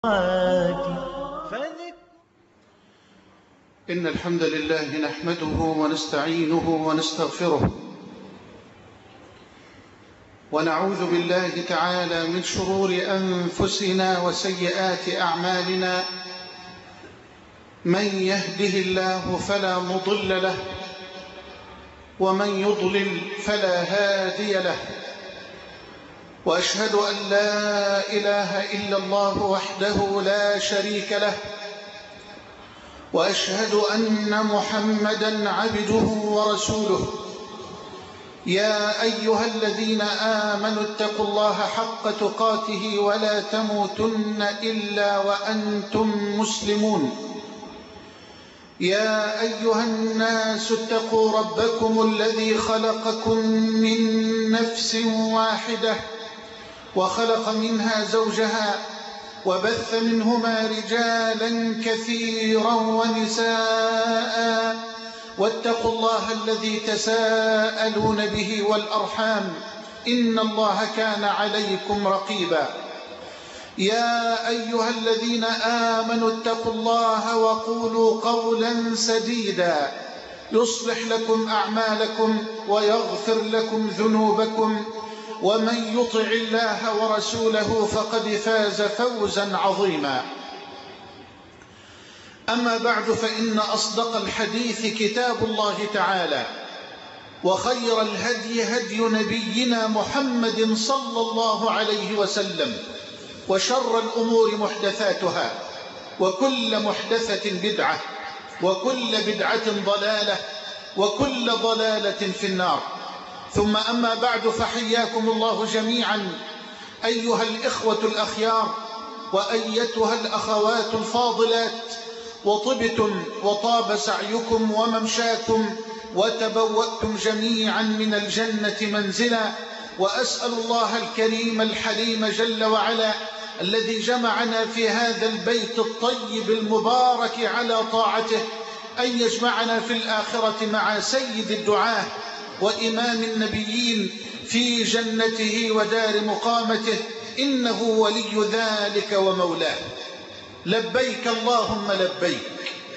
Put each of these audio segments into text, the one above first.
إن الحمد لله نحمده ونستعينه ونستغفره ونعوذ بالله تعالى من شرور أنفسنا وسيئات أعمالنا. من يهده الله فلا مضل له ومن يضلل فلا هادي له، وأشهد أن لا إله إلا الله وحده لا شريك له، وأشهد أن محمدًا عبده ورسوله. يا أيها الذين آمنوا اتقوا الله حق تقاته ولا تموتن إلا وأنتم مسلمون. يا أيها الناس اتقوا ربكم الذي خلقكم من نفس واحدة وخلق منها زوجها وبث منهما رجالا كثيرا ونساء، واتقوا الله الذي تساءلون به والأرحام إن الله كان عليكم رقيبا. يا أيها الذين آمنوا اتقوا الله وقولوا قولا سديدا يصلح لكم أعمالكم ويغفر لكم ذنوبكم، ومن يطع الله ورسوله فقد فاز فوزا عظيما. أما بعد، فإن أصدق الحديث كتاب الله تعالى، وخير الهدي هدي نبينا محمد صلى الله عليه وسلم، وشر الأمور محدثاتها، وكل محدثة بدعة، وكل بدعة ضلالة، وكل ضلالة في النار. ثم أما بعد، فحياكم الله جميعا أيها الإخوة الأخيار وأيتها الأخوات الفاضلات، وطبتم وطاب سعيكم وممشاكم وتبوأتم جميعا من الجنة منزلا. وأسأل الله الكريم الحليم جل وعلا الذي جمعنا في هذا البيت الطيب المبارك على طاعته أن يجمعنا في الآخرة مع سيد الدعاة وإمام النبيين في جنته ودار مقامته، إنه ولي ذلك ومولاه. لبيك اللهم لبيك،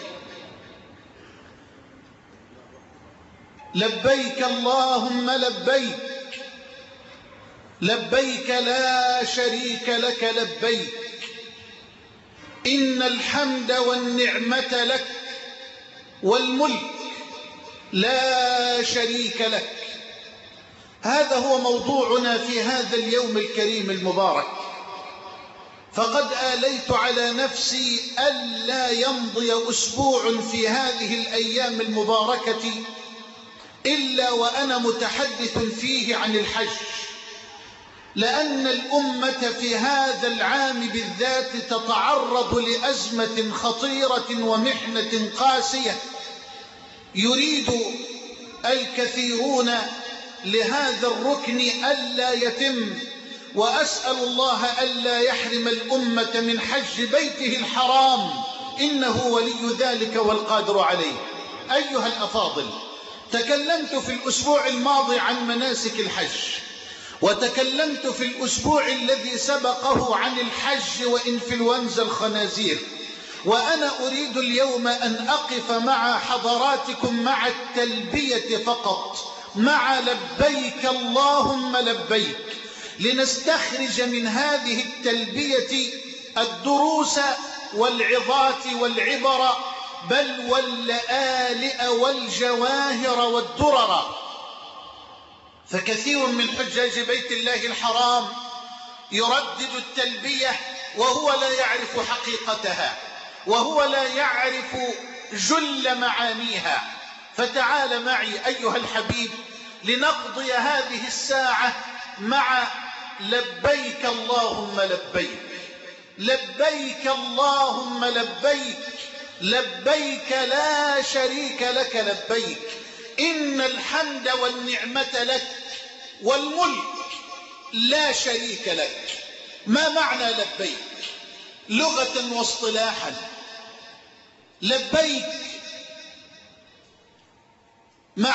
لبيك اللهم لبيك، لبيك لا شريك لك لبيك، إن الحمد والنعمة لك والملك لا شريك لك. هذا هو موضوعنا في هذا اليوم الكريم المبارك. فقد آليت على نفسي ألا يمضي أسبوع في هذه الأيام المباركة إلا وأنا متحدث فيه عن الحج، لأن الأمة في هذا العام بالذات تتعرض لأزمة خطيرة ومحنة قاسية يريد الكثيرون لهذا الركن ألا يتم، وأسأل الله ألا يحرم الأمة من حج بيته الحرام، إنه ولي ذلك والقادر عليه. أيها الأفاضل، تكلمت في الأسبوع الماضي عن مناسك الحج، وتكلمت في الأسبوع الذي سبقه عن الحج وإنفلونزا الخنازير، وأنا أريد اليوم أن أقف مع حضراتكم مع التلبية فقط، مع لبيك اللهم لبيك، لنستخرج من هذه التلبية الدروس والعظات والعبر، بل واللآلئ والجواهر والدرر. فكثير من حجاج بيت الله الحرام يردد التلبية وهو لا يعرف حقيقتها، وهو لا يعرف جل معانيها. فتعال معي أيها الحبيب لنقضي هذه الساعة مع لبيك اللهم لبيك، لبيك اللهم لبيك، لبيك لا شريك لك لبيك، إن الحمد والنعمة لك والملك لا شريك لك. ما معنى لبيك لغة واصطلاحا؟ لبيك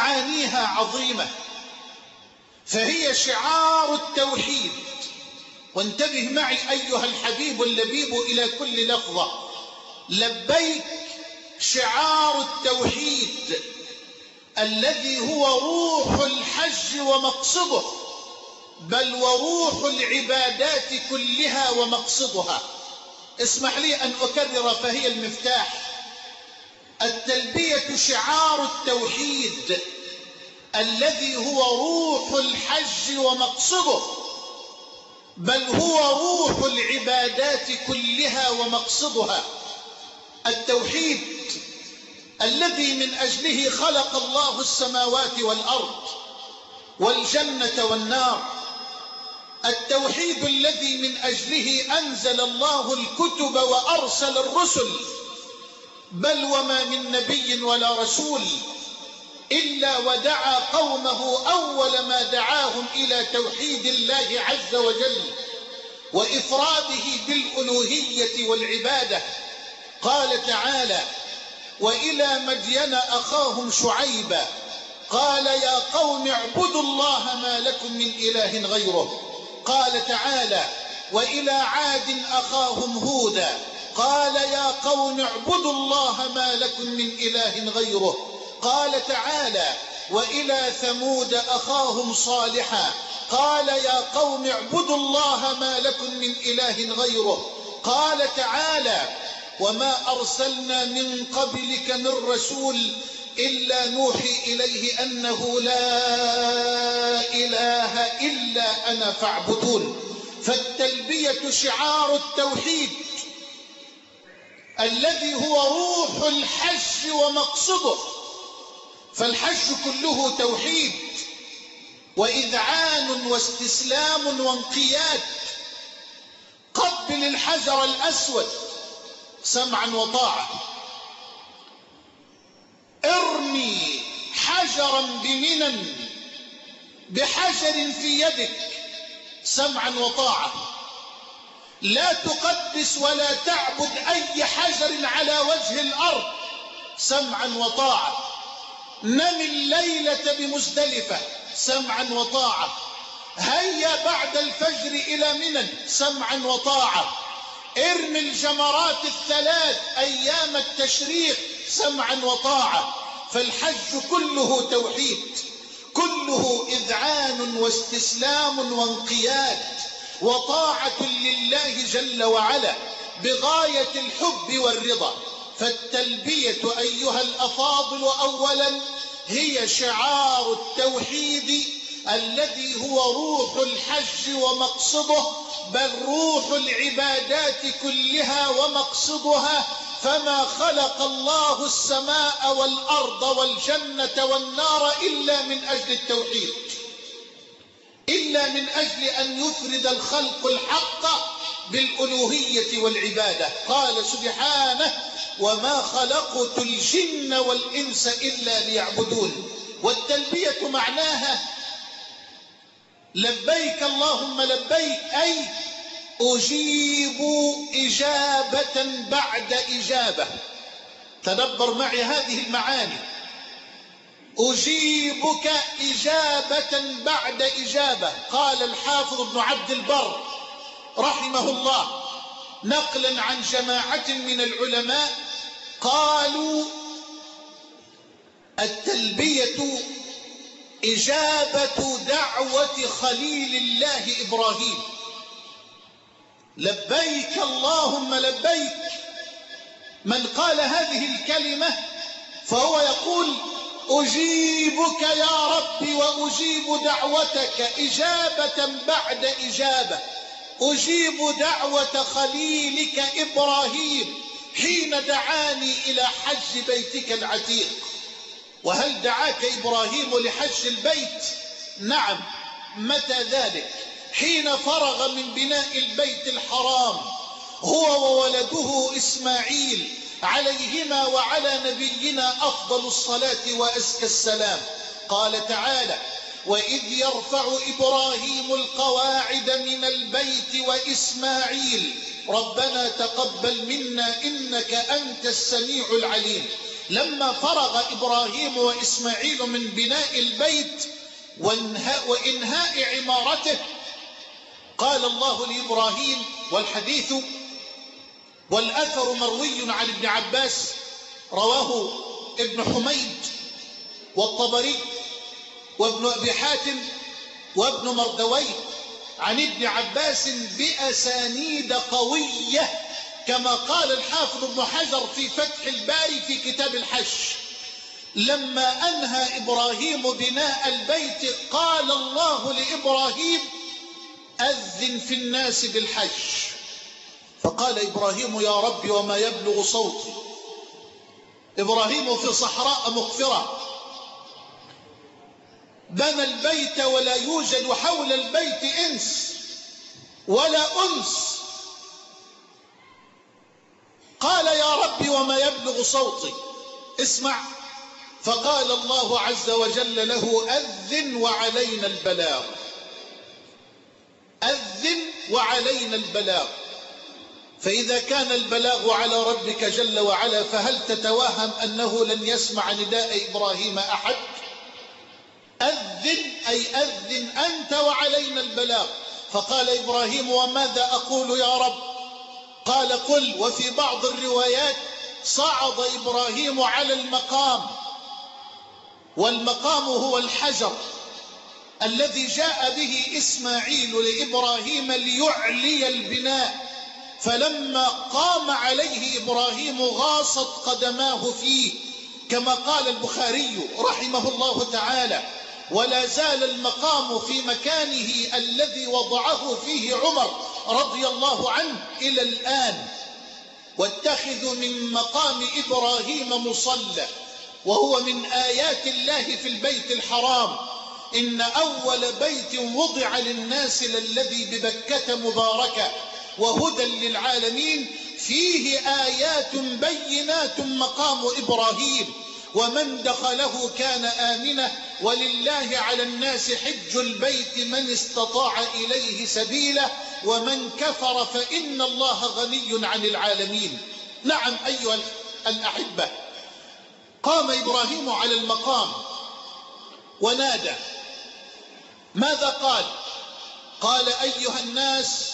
معانيها عظيمة، فهي شعار التوحيد، وانتبه معي أيها الحبيب اللبيب إلى كل لفظة. لبيك شعار التوحيد الذي هو روح الحج ومقصده، بل وروح العبادات كلها ومقصدها. اسمح لي أن أكرر فهي المفتاح. التلبية شعار التوحيد الذي هو روح الحج ومقصده، بل هو روح العبادات كلها ومقصدها. التوحيد الذي من أجله خلق الله السماوات والأرض والجنة والنار، التوحيد الذي من أجله أنزل الله الكتب وأرسل الرسل، بل وما من نبي ولا رسول إلا ودعا قومه أول ما دعاهم إلى توحيد الله عز وجل وإفراده بالألوهية والعبادة. قال تعالى: وإلى مدين أخاهم شعيبا قال يا قوم اعبدوا الله ما لكم من إله غيره. قال تعالى: وإلى عاد أخاهم هودا قال يا قوم اعبدوا الله ما لكم من إله غيره. قال تعالى: وإلى ثمود أخاهم صالحا قال يا قوم اعبدوا الله ما لكم من إله غيره. قال تعالى: وما أرسلنا من قبلك من رسول إلا نوحي إليه أنه لا إله إلا أنا فاعبدون. فالتلبية شعار التوحيد الذي هو روح الحج ومقصده، فالحج كله توحيد وإذعان واستسلام وانقياد. قبل الحجر الأسود سمعا وطاعة، ارمي حجرا بمنى بحجر في يدك سمعا وطاعة. لا تقدس ولا تعبد أي حجر على وجه الأرض سمعا وطاعة. نم الليلة بمزدلفة سمعا وطاعة. هيا بعد الفجر إلى منى سمعا وطاعة. ارمي الجمرات الثلاث أيام التشريق سمعا وطاعة. فالحج كله توحيد، كله إذعان واستسلام وانقياد وطاعة لله جل وعلا بغاية الحب والرضا. فالتلبية أيها الأفاضل أولا هي شعار التوحيد الذي هو روح الحج ومقصده، بل روح العبادات كلها ومقصدها. فما خلق الله السماء والأرض والجنة والنار إلا من أجل التوحيد، إلا من أجل أن يفرد الخلق الحق بالألوهية والعبادة. قال سبحانه: وما خلقت الجن والإنس إلا ليعبدون. والتلبية معناها لبيك اللهم لبيك، أي أجيب إجابة بعد إجابة. تدبر معي هذه المعاني: أجيبك إجابة بعد إجابة. قال الحافظ ابن عبد البر رحمه الله نقلا عن جماعة من العلماء قالوا: التلبية إجابة دعوة خليل الله إبراهيم. لبيك اللهم لبيك. من قال هذه الكلمة فهو يقول: أجيبك يا ربي وأجيب دعوتك إجابة بعد إجابة. أجيب دعوة خليلك إبراهيم حين دعاني إلى حج بيتك العتيق. وهل دعاك إبراهيم لحج البيت؟ نعم. متى ذلك؟ حين فرغ من بناء البيت الحرام هو وولده إسماعيل عليهما وعلى نبينا أفضل الصلاة وأزكى السلام. قال تعالى: وإذ يرفع إبراهيم القواعد من البيت وإسماعيل ربنا تقبل منا إنك أنت السميع العليم. لما فرغ إبراهيم وإسماعيل من بناء البيت وإنهاء عمارته قال الله لإبراهيم، والحديث والأثر مروي عن ابن عباس، رواه ابن حميد والطبري وابن أبي حاتم وابن مردويه عن ابن عباس بأسانيد قوية، كما قال الحافظ ابن حجر في فتح الباري في كتاب الحج: لما أنهى إبراهيم بناء البيت قال الله لإبراهيم: أذن في الناس بالحج. فقال إبراهيم: يا رب وما يبلغ صوتي. إبراهيم في صحراء مقفرة، بنى البيت ولا يوجد حول البيت إنس ولا أنس. قال: يا رب وما يبلغ صوتي. اسمع، فقال الله عز وجل له: أذن وعلينا البلاغ. أذن وعلينا البلاغ. فإذا كان البلاغ على ربك جل وعلا، فهل تتوهم أنه لن يسمع نداء إبراهيم أحد؟ أذن أي أذن أنت وعلينا البلاغ. فقال إبراهيم: وماذا أقول يا رب؟ قال: قل. وفي بعض الروايات صعد إبراهيم على المقام، والمقام هو الحجر الذي جاء به إسماعيل لإبراهيم ليعلي البناء، فلما قام عليه إبراهيم غاصت قدماه فيه، كما قال البخاري رحمه الله تعالى: ولا زال المقام في مكانه الذي وضعه فيه عمر رضي الله عنه إلى الآن. واتخذوا من مقام إبراهيم مصلى، وهو من آيات الله في البيت الحرام: إن أول بيت وضع للناس للذي ببكة مباركة وهدى للعالمين فيه آيات بينات مقام إبراهيم، ومن دخله كان آمنا، ولله على الناس حج البيت من استطاع إليه سبيلا، ومن كفر فإن الله غني عن العالمين. نعم أيها الأحبة، قام إبراهيم على المقام ونادى. ماذا قال؟ قال: أيها الناس،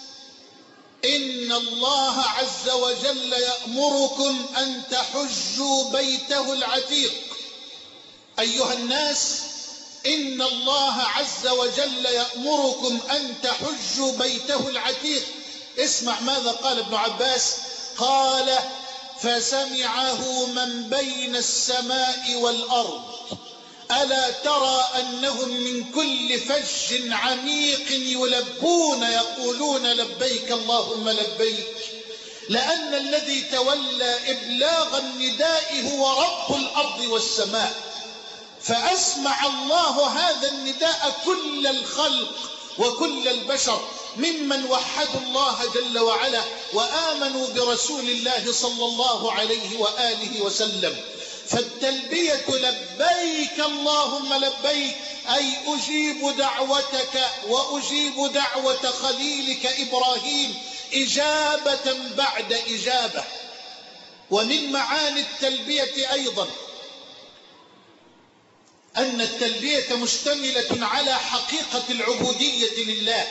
إن الله عز وجل يأمركم أن تحجوا بيته العتيق. أيها الناس، إن الله عز وجل يأمركم أن تحجوا بيته العتيق. اسمع ماذا قال ابن عباس. قال: فسمعه من بين السماء والأرض، ألا ترى أنهم من كل فج عميق يلبون يقولون لبيك اللهم لبيك، لأن الذي تولى إبلاغ النداء هو رب الأرض والسماء، فأسمع الله هذا النداء كل الخلق وكل البشر ممن وحدوا الله جل وعلا وآمنوا برسول الله صلى الله عليه وآله وسلم. فالتلبية لبيك اللهم لبيك، أي أجيب دعوتك وأجيب دعوة خليلك إبراهيم إجابة بعد إجابة. ومن معاني التلبية أيضا أن التلبية مشتملة على حقيقة العبودية لله.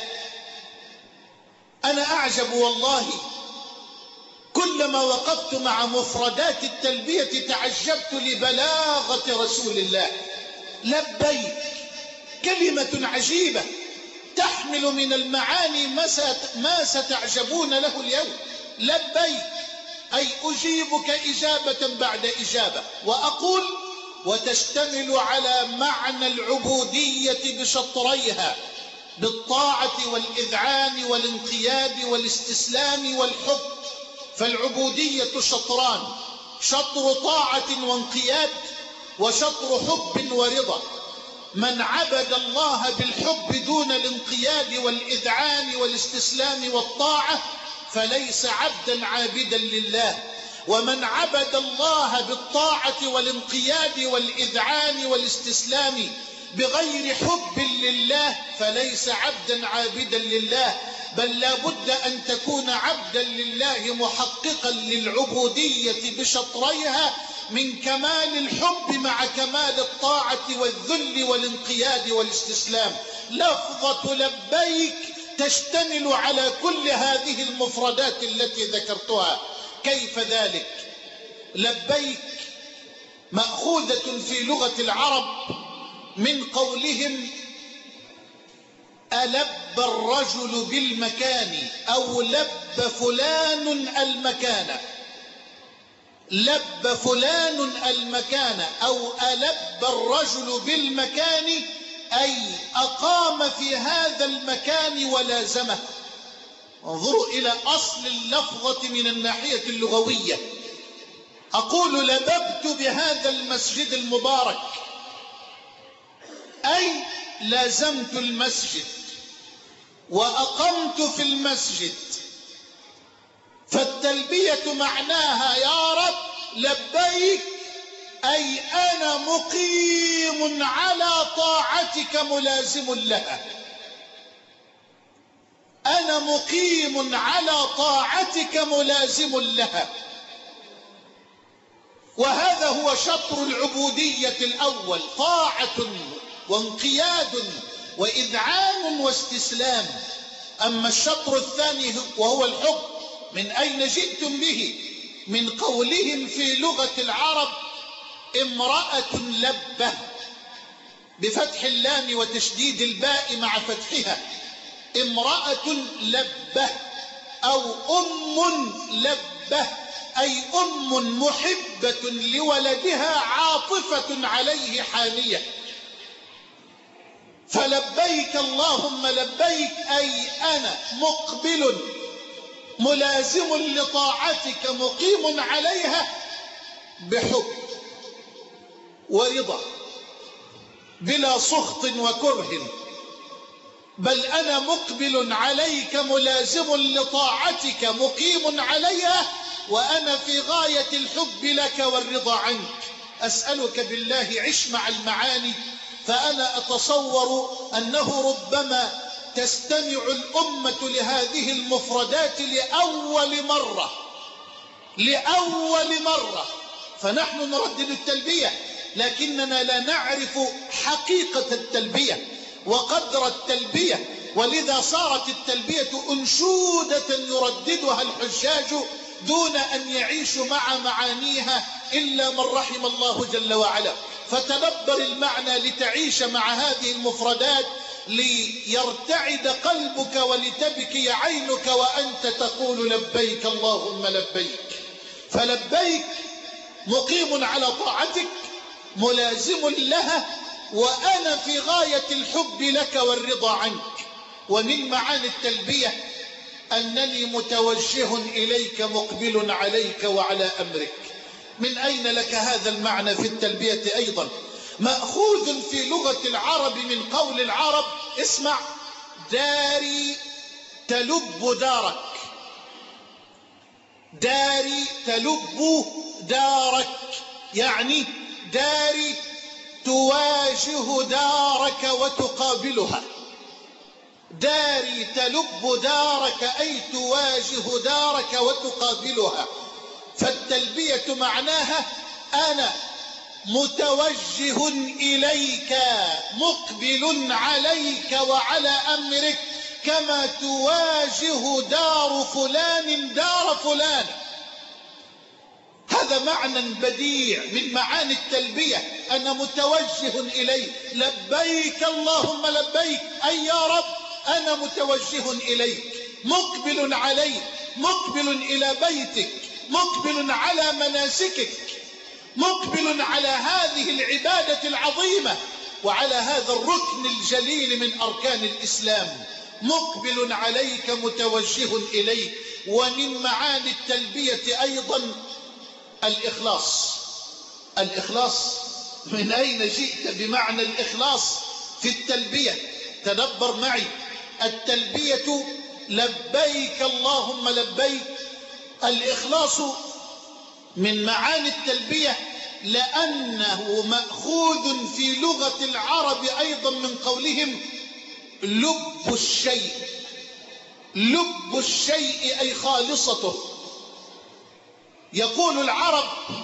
أنا أعجب والله، كلما وقفت مع مفردات التلبية تعجبت لبلاغة رسول الله. لبيك كلمة عجيبة تحمل من المعاني ما ستعجبون له اليوم. لبيك أي أجيبك إجابة بعد إجابة. وأقول وتشتمل على معنى العبودية بشطريها، بالطاعة والإذعان والانقياد والاستسلام والحب. فالعبودية شطران: شطر طاعة وانقياد، وشطر حب ورضا. من عبد الله بالحب دون الانقياد والإذعان والاستسلام والطاعة فليس عبدا عابدا لله، ومن عبد الله بالطاعة والانقياد والإذعان والاستسلام بغير حب لله فليس عبدا عابدا لله، بل لا بد أن تكون عبدا لله محققا للعبودية بشطريها، من كمال الحب مع كمال الطاعة والذل والانقياد والاستسلام. لفظة لبيك تشتمل على كل هذه المفردات التي ذكرتها. كيف ذلك؟ لبيك مأخوذة في لغة العرب من قولهم ألب الرجل بالمكان أو لب فلان المكان. لب فلان المكان أو ألب الرجل بالمكان أي أقام في هذا المكان ولازمه. انظروا إلى أصل اللفظة من الناحية اللغوية. أقول لببت بهذا المسجد المبارك أي لازمت المسجد وأقمت في المسجد. فالتلبية معناها يا رب لبيك أي أنا مقيم على طاعتك ملازم لها. أنا مقيم على طاعتك ملازم لها. وهذا هو شطر العبودية الأول، طاعة وانقياد وإذعان واستسلام. أما الشطر الثاني وهو الحب، من أين جئتم به؟ من قولهم في لغة العرب امرأة لبة بفتح اللام وتشديد الباء مع فتحها. امرأة لبة أو أم لبة أي أم محبة لولدها عاطفة عليه حانية. فلبيك اللهم لبيك أي أنا مقبل ملازم لطاعتك مقيم عليها بحب ورضا بلا سخط وكره، بل أنا مقبل عليك ملازم لطاعتك مقيم عليها وأنا في غاية الحب لك والرضا عنك. أسألك بالله عش مع المعاني، فأنا أتصور أنه ربما تستمع الأمة لهذه المفردات لأول مرة. فنحن نردد التلبية لكننا لا نعرف حقيقة التلبية وقدر التلبية، ولذا صارت التلبية أنشودة يرددها الحجاج دون أن يعيشوا مع معانيها إلا من رحم الله جل وعلا. فتدبر المعنى لتعيش مع هذه المفردات، ليرتعد قلبك ولتبكي عينك وأنت تقول لبيك اللهم لبيك. فلبيك مقيم على طاعتك ملازم لها وأنا في غاية الحب لك والرضا عنك. ومن معاني التلبية أنني متوجه إليك مقبل عليك وعلى أمرك. من أين لك هذا المعنى في التلبية أيضا؟ مأخوذ في لغة العرب من قول العرب، اسمع، داري تلب دارك. داري تلب دارك يعني داري تواجه دارك وتقابلها. داري تلب دارك أي تواجه دارك وتقابلها. فالتلبية معناها أنا متوجه إليك مقبل عليك وعلى أمرك كما تواجه دار فلان دار فلان. هذا معنى بديع من معاني التلبية، أنا متوجه إليك. لبيك اللهم لبيك أي يا رب أنا متوجه إليك مقبل عليك، مقبل إلى بيتك، مقبل على مناسكك، مقبل على هذه العبادة العظيمة وعلى هذا الركن الجليل من أركان الإسلام. مقبل عليك متوجه إليك. ومن معاني التلبية أيضا الإخلاص. الإخلاص، من أين جئت بمعنى الإخلاص في التلبية؟ تدبر معي. التلبية لبيك اللهم لبيك. الإخلاص من معاني التلبية لأنه مأخوذ في لغة العرب أيضا من قولهم لب الشيء. لب الشيء أي خالصته. يقول العرب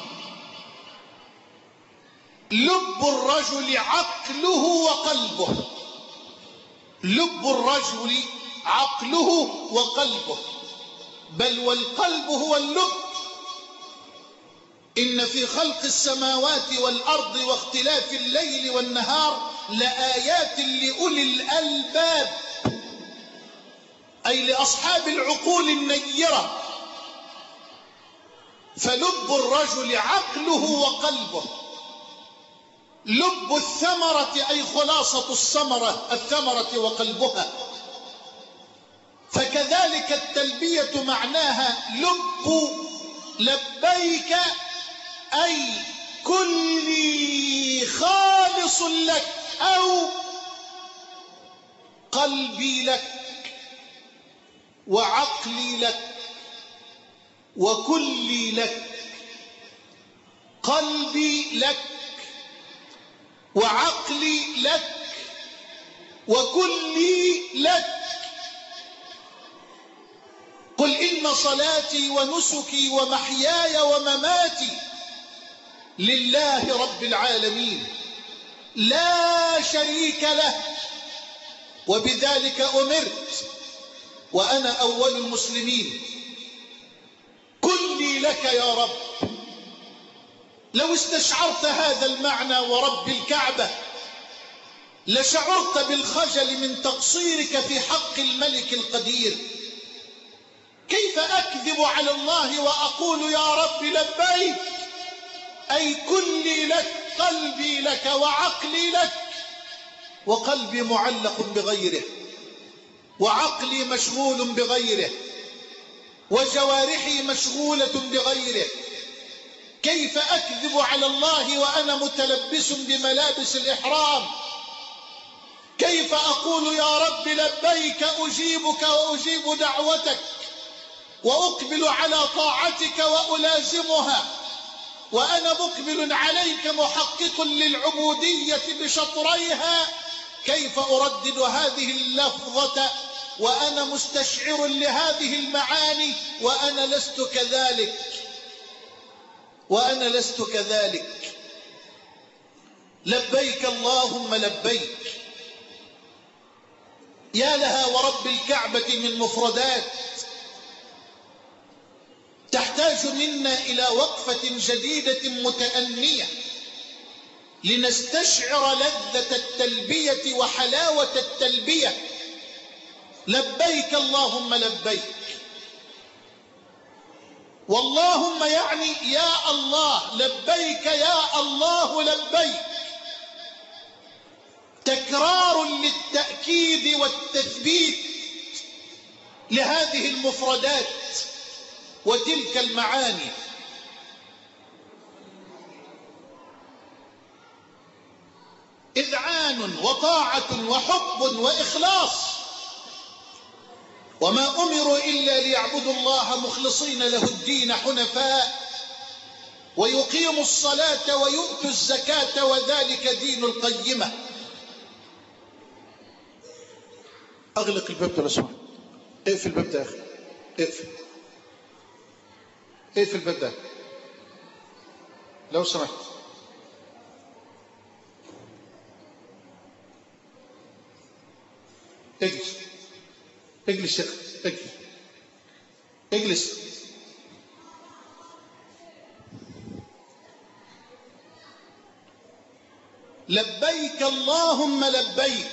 لب الرجل عقله وقلبه. لب الرجل عقله وقلبه، بل والقلب هو اللب. إن في خلق السماوات والأرض واختلاف الليل والنهار لآيات لأولي الألباب، أي لأصحاب العقول النيرة. فلب الرجل عقله وقلبه. لب الثمرة أي خلاصة الثمرة وقلبها. فكذلك التلبية معناها لب لبيك، أي كلي خالص لك، أو قلبي لك وعقلي لك وكلي لك. قلبي لك وعقلي لك وكلي لك. قل إن صلاتي ونسكي ومحياي ومماتي لله رب العالمين لا شريك له وبذلك أمرت وأنا أول المسلمين. كلي لك يا رب. لو استشعرت هذا المعنى ورب الكعبة لشعرت بالخجل من تقصيرك في حق الملك القدير. كيف أكذب على الله وأقول يا رب لبيك، أي كلي لك، قلبي لك وعقلي لك، وقلبي معلق بغيره، وعقلي مشغول بغيره، وجوارحي مشغولة بغيره. كيف أكذب على الله وأنا متلبس بملابس الإحرام؟ كيف أقول يا رب لبيك، أجيبك وأجيب دعوتك وأقبل على طاعتك وألازمها وأنا مقبل عليك محقق للعبودية بشطريها؟ كيف أردد هذه اللفظة وأنا مستشعر لهذه المعاني وأنا لست كذلك؟ وأنا لست كذلك. لبيك اللهم لبيك. يا لها ورب الكعبة من مفردات تحتاج منا إلى وقفة جديدة متأنية لنستشعر لذة التلبية وحلاوة التلبية. لبيك اللهم لبيك. واللهم يعني يا الله، لبيك يا الله لبيك. تكرار للتأكيد والتثبيت لهذه المفردات وتلك المعاني. إذعان وطاعة وحب وإخلاص. وما أمروا إلا ليعبدوا الله مخلصين له الدين حنفاء ويقيموا الصلاة ويؤتوا الزكاة وذلك دين القيمة. أغلق الباب ده لو سمحت. اقفل الباب ده يا أخي. اقفل الباب ده لو سمحت. اجلس يا أخي. اجلس. لبيك اللهم لبيك.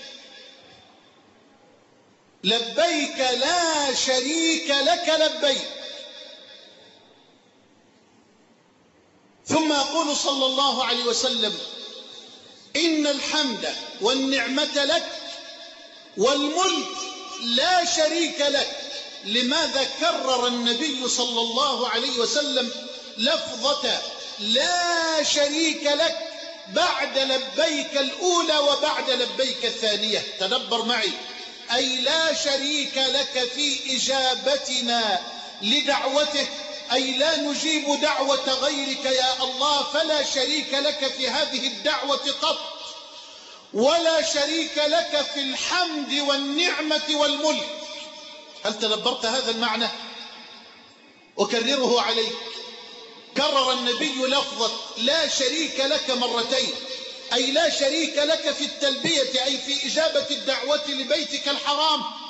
لبيك لا شريك لك لبيك. ثم يقول صلى الله عليه وسلم: إن الحمد والنعمة لك والملك لا شريك لك. لماذا كرر النبي صلى الله عليه وسلم لفظة لا شريك لك بعد لبيك الأولى وبعد لبيك الثانية؟ تدبر معي. أي لا شريك لك في إجابتنا لدعوته، أي لا نجيب دعوة غيرك يا الله، فلا شريك لك في هذه الدعوة قط، ولا شريك لك في الحمد والنعمة والملك. هل تدبرت هذا المعنى؟ أكرره عليك. كرر النبي لفظة لا شريك لك مرتين، أي لا شريك لك في التلبية، أي في إجابة الدعوة لبيتك الحرام،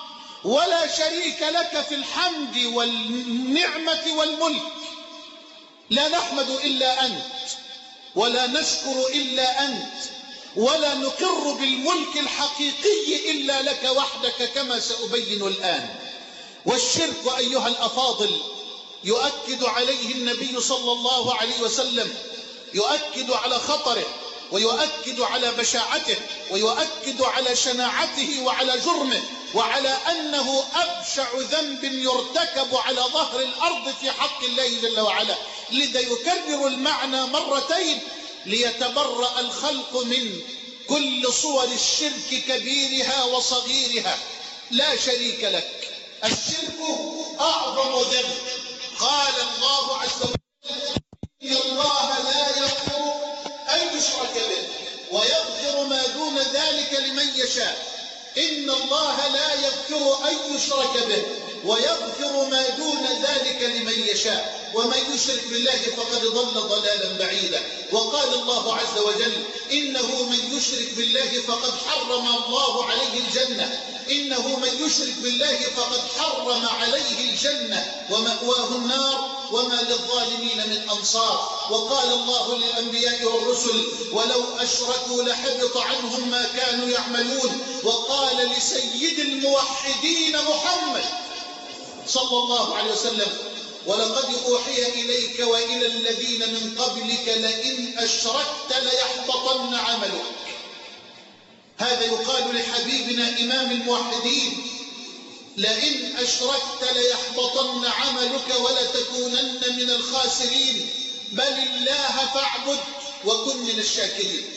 ولا شريك لك في الحمد والنعمة والملك. لا نحمد إلا أنت، ولا نشكر إلا أنت، ولا نقر بالملك الحقيقي إلا لك وحدك كما سأبين الآن. والشرك أيها الأفاضل يؤكد عليه النبي صلى الله عليه وسلم، يؤكد على خطره، ويؤكد على بشاعته، ويؤكد على شناعته وعلى جرمه، وعلى أنه أبشع ذنب يرتكب على ظهر الأرض في حق الله جل وعلا. لذا يكرر المعنى مرتين ليتبرأ الخلق من كل صور الشرك كبيرها وصغيرها. لا شريك لك. الشرك أعظم ذنب. قال الله عز وجل: إن الله لا يغفر أن يشرك به ويغفر ما دون ذلك لمن يشاء. إن الله لا يغفر أن يشرك به ويغفر ما دون ذلك لمن يشاء، ومن يشرك بالله فقد ضل ضلالا بعيدا. وقال الله عز وجل: إنه من يشرك بالله فقد حرم الله عليه الجنة، إنه من يشرك بالله فقد حرم عليه الجنة ومأواه النار وما للظالمين من أنصار. وقال الله للأنبياء والرسل: ولو أشركوا لحبط عنهم ما كانوا يعملون. وقال لسيد الموحدين محمد صلى الله عليه وسلم: ولقد أوحي إليك وإلى الذين من قبلك لئن أشركت ليحبطن عملك. هذا يقال لحبيبنا إمام الموحدين: لئن أشركت ليحبطن عملك ولتكونن من الخاسرين، بل الله فاعبد وكن من الشاكرين.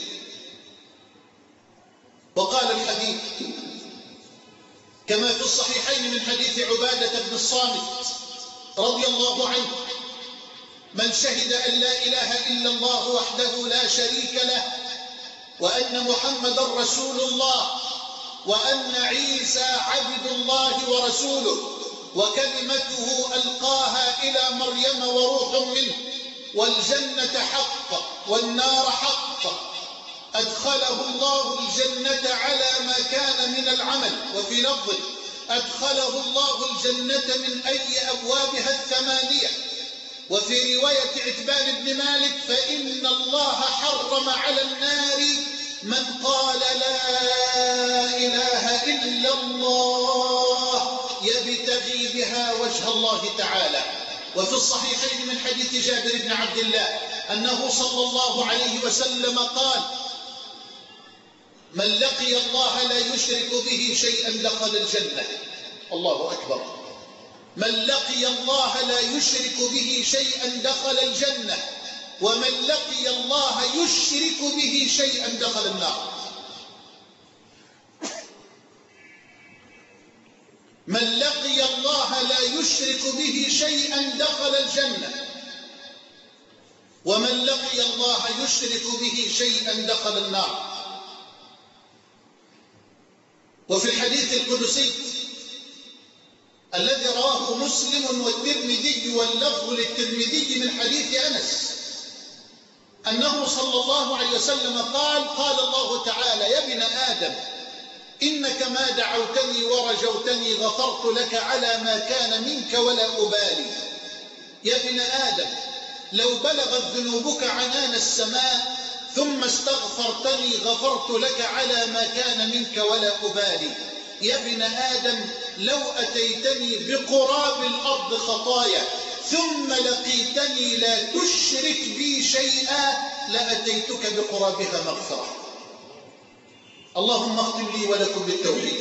وقال الحديث كما في الصحيحين من حديث عبادة بن الصامت رضي الله عنه: من شهد أن لا إله إلا الله وحده لا شريك له، وأن محمدا رسول الله، وأن عيسى عبد الله ورسوله، وكلمته ألقاها إلى مريم وروح منه، والجنة حق والنار حق، أدخله الله الجنة على ما كان من العمل. وفي لفظ: أدخله الله الجنة من أي أبوابها الثمانية. وفي رواية عتبان بن مالك: فإن الله حرم على النار من قال لا إله إلا الله يبتغي بها وجه الله تعالى. وفي الصحيحين من حديث جابر بن عبد الله أنه صلى الله عليه وسلم قال: من لقي الله لا يشرك به شيئا دخل الجنة. الله أكبر. من لقي الله لا يشرك به شيئا دخل الجنة، ومن لقي الله يشرك به شيئا دخل النار. من لقي الله لا يشرك به شيئا دخل الجنة، ومن لقي الله يشرك به شيئا دخل النار. وفي الحديث القدسي الذي رواه مسلم والترمذي واللفظ للترمذي من حديث أنس أنه صلى الله عليه وسلم قال: قال الله تعالى: يا ابن آدم إنك ما دعوتني ورجوتني غفرت لك على ما كان منك ولا أبالي. يا ابن آدم لو بلغت ذنوبك عنان السماء ثم استغفرتني غفرت لك على ما كان منك ولا أبالي. يا ابن آدم لو أتيتني بقراب الأرض خطايا ثم لقيتني لا تشرك بي شيئا لأتيتك بقرابها مغفرة. اللهم اختم لي ولكم بالتوحيد.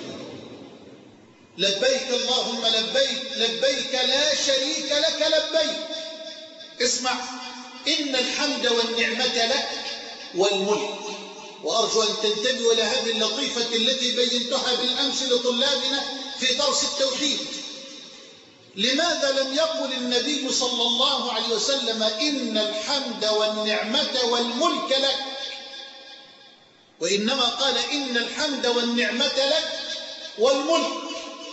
لبيك اللهم لبيك، لبيك لا شريك لك لبيك. اسمع: إن الحمد والنعمة لك والملك. وأرجو أن تنتبهوا إلى هذه اللطيفة التي بينتها بالأمس لطلابنا في درس التوحيد. لماذا لم يقل النبي صلى الله عليه وسلم: إن الحمد والنعمة والملك لك، وإنما قال: إن الحمد والنعمة لك والملك،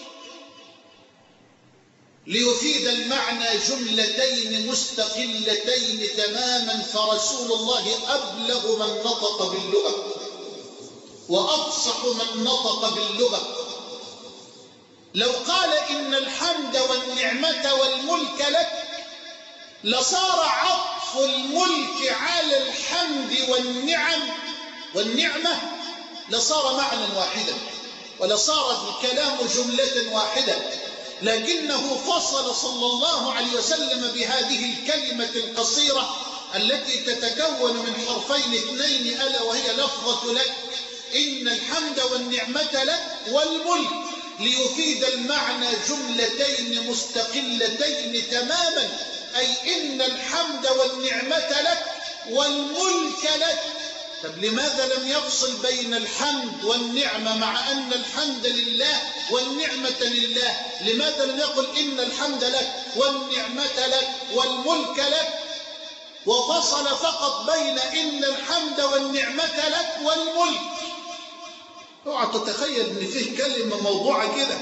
ليفيد المعنى جملتين مستقلتين تماما. فرسول الله أبلغ من نطق باللغة وأفصح من نطق باللغة، لو قال إن الحمد والنعمة والملك لك لصار عطف الملك على الحمد والنعمة لصار معنى واحدا ولصار الكلام جملة واحدة، لكنه فصل صلى الله عليه وسلم بهذه الكلمة القصيرة التي تتكون من حرفين اثنين ألا وهي لفظة لك، إن الحمد والنعمة لك والملك، ليفيد المعنى جملتين مستقلتين تماما، أي إن الحمد والنعمة لك والملك لك. طب لماذا لم يفصل بين الحمد والنعمة مع أن الحمد لله والنعمة لله؟ لماذا لم يقل إن الحمد لك والنعمة لك والملك لك، وفصل فقط بين إن الحمد والنعمة لك والملك؟ اوعى تتخيل ان فيه كلمة موضوعة كده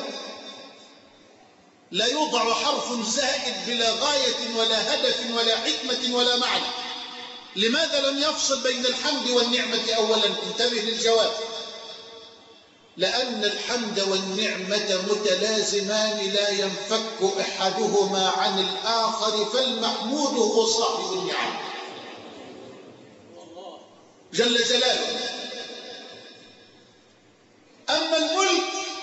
لا يوضع حرف زائد بلا غاية ولا هدف ولا حكمة ولا معنى. لماذا لم يفصل بين الحمد والنعمة أولا؟ انتبه للجواب. لأن الحمد والنعمة متلازمان لا ينفك أحدهما عن الآخر، فالمحمود هو صاحب النعم جل جلاله. أما الملك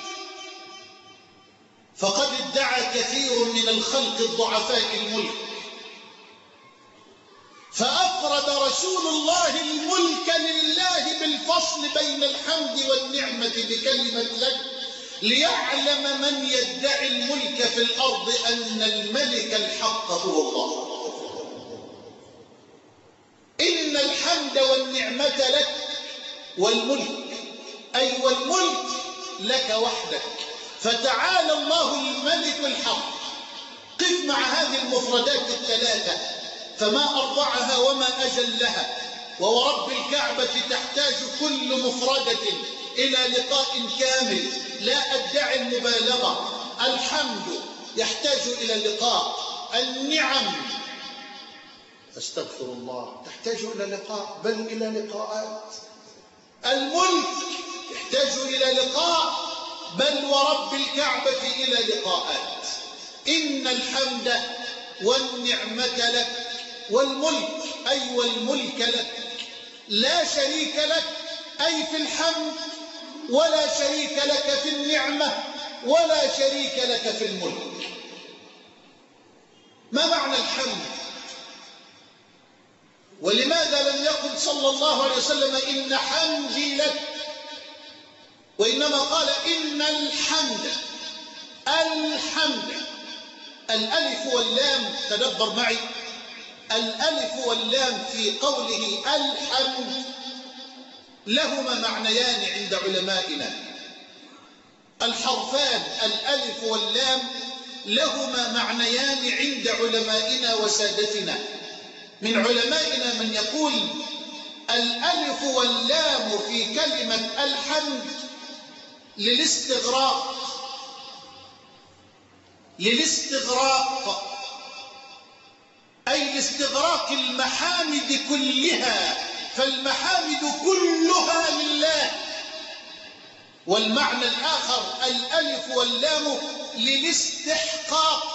فقد ادعى كثير من الخلق الضعفاء الملك، فأفرد رسول الله الملك لله بالفصل بين الحمد والنعمة بكلمة لك، ليعلم من يدعي الملك في الأرض أن الملك الحق هو الله. إن الحمد والنعمة لك والملك، أي والملك لك وحدك، فتعالى الله الملك الحق. قف مع هذه المفردات الثلاثة فما أرضعها وما أجلها. وورب الكعبة تحتاج كل مفردة إلى لقاء كامل، لا أدعي المبالغة. الحمد يحتاج إلى لقاء، النعم أستغفر الله تحتاج إلى لقاء، بل إلى لقاءات. الملك يحتاج إلى لقاء، بل ورب الكعبة إلى لقاءات. إن الحمد والنعمة لك والملك، أي والملك لك، لا شريك لك أي في الحمد، ولا شريك لك في النعمة، ولا شريك لك في الملك. ما معنى الحمد؟ ولماذا لم يقل صلى الله عليه وسلم إن حمدي لك، وإنما قال إن الحمد؟ الألف واللام، تدبر معي، الألف واللام في قوله الحمد لهما معنيان عند علمائنا. الحرفان الألف واللام لهما معنيان عند علمائنا وسادتنا. من علمائنا من يقول الألف واللام في كلمة الحمد للاستغراق، أي لاستغراق المحامد كلها، فالمحامد كلها لله. والمعنى الآخر الألف واللام للاستحقاق،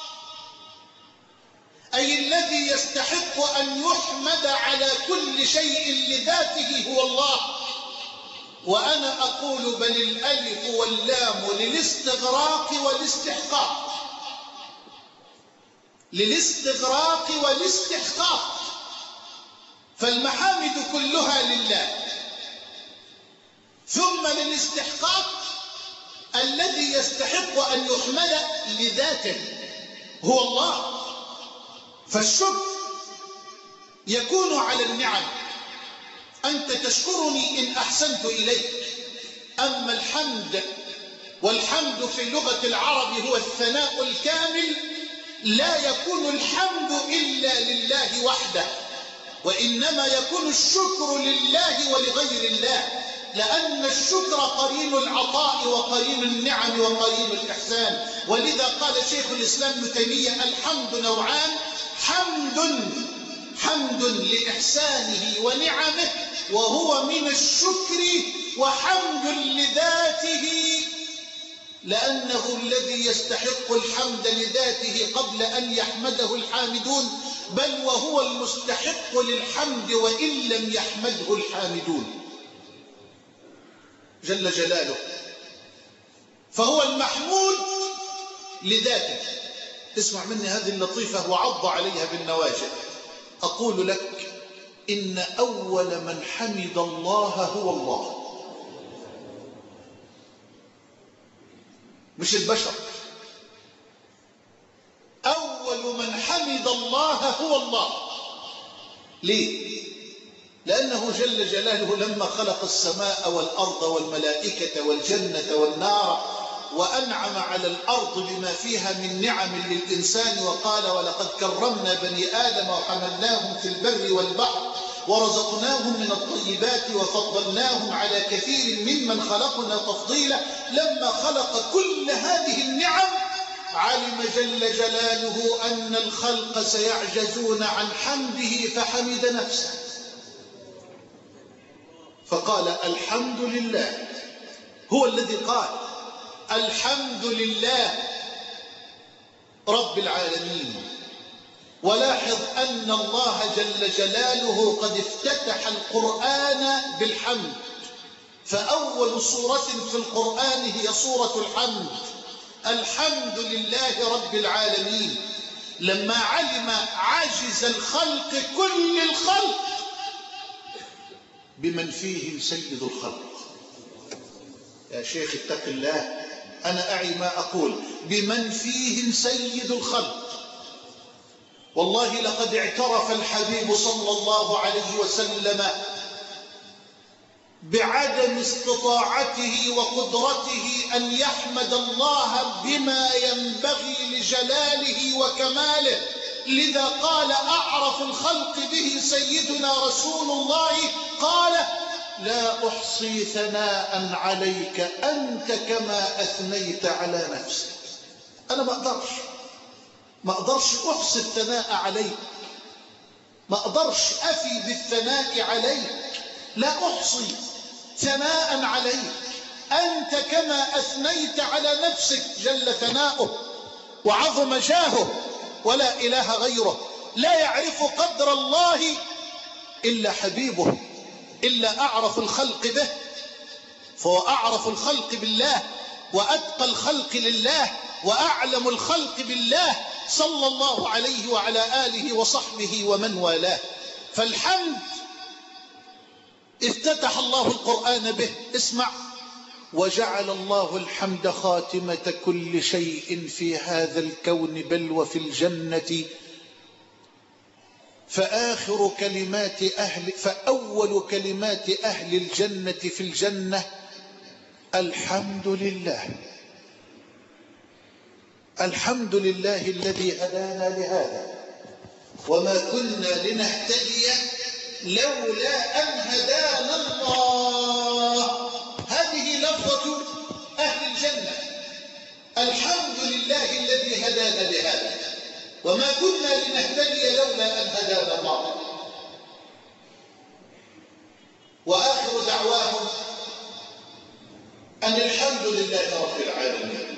أي الذي يستحق أن يحمد على كل شيء لذاته هو الله. وأنا أقول بل الألف واللام للاستغراق والاستحقاق، للاستغراق والاستحقاق، فالمحامد كلها لله. ثم للاستحقاق الذي يستحق أن يحمد لذاته هو الله. فالشكر يكون على النعم، أنت تشكرني إن أحسنت إليك. أما الحمد، والحمد في لغة العرب هو الثناء الكامل، لا يكون الحمد إلا لله وحده، وإنما يكون الشكر لله ولغير الله، لأن الشكر قرين العطاء وقرين النعم وقرين الإحسان. ولذا قال شيخ الإسلام ابن تيمية الحمد نوعان، حمد لإحسانه ونعمه وهو من الشكر، وحمد لذاته لأنه الذي يستحق الحمد لذاته قبل أن يحمده الحامدون، بل وهو المستحق للحمد وإن لم يحمده الحامدون جل جلاله، فهو المحمود لذاته. اسمع مني هذه اللطيفة وعض عليها بالنواجذ. أقول لك إن أول من حمد الله هو الله، مش البشر. أول من حمد الله هو الله. ليه؟ لأنه جل جلاله لما خلق السماء والأرض والملائكة والجنة والنار وأنعم على الأرض بما فيها من نعم للإنسان، وقال ولقد كرمنا بني آدم وحملناهم في البر والبحر ورزقناهم من الطيبات وفضلناهم على كثير ممن خلقنا تفضيلا. لما خلق كل هذه النعم علم جل جلاله أن الخلق سيعجزون عن حمده فحمد نفسه، فقال الحمد لله. هو الذي قال الحمد لله رب العالمين. ولاحظ أن الله جل جلاله قد افتتح القرآن بالحمد، فأول سورة في القرآن هي سورة الحمد. الحمد لله رب العالمين. لما علم عاجز الخلق كل الخلق بمن فيهم سيد الخلق. يا شيخ اتق الله، أنا أعي ما أقول، بمن فيهم سيد الخلق. والله لقد اعترف الحبيب صلى الله عليه وسلم بعدم استطاعته وقدرته أن يحمد الله بما ينبغي لجلاله وكماله، لذا قال أعرف الخلق به سيدنا رسول الله، قال لا أحصي ثناء عليك أنت كما أثنيت على نفسك. أنا ما أقدرش أحصي الثناء عليك، ما أقدرش أفي بالثناء عليك، لا أحصي ثناء عليك أنت كما أثنيت على نفسك. جل ثناؤه وعظم جاهه ولا إله غيره. لا يعرف قدر الله إلا حبيبه، إلا أعرف الخلق به، فهو أعرف الخلق بالله وأتقى الخلق لله وأعلم الخلق بالله صلى الله عليه وعلى آله وصحبه ومن والاه. فالحمد افتتح الله القرآن به. اسمع: وجعل الله الحمد خاتمة كل شيء في هذا الكون بل وفي الجنة، فأول كلمات أهل الجنة في الجنة الحمد لله. الحمد لله الذي هدانا لهذا وما كنا لنهتدي لولا أن هدانا الله. هذه لفظة أهل الجنة، الحمد لله الذي هدانا لهذا وما كنا لنهتدي لولا أن هدانا الله. وآخر دعواهم أن الحمد لله رب العالمين.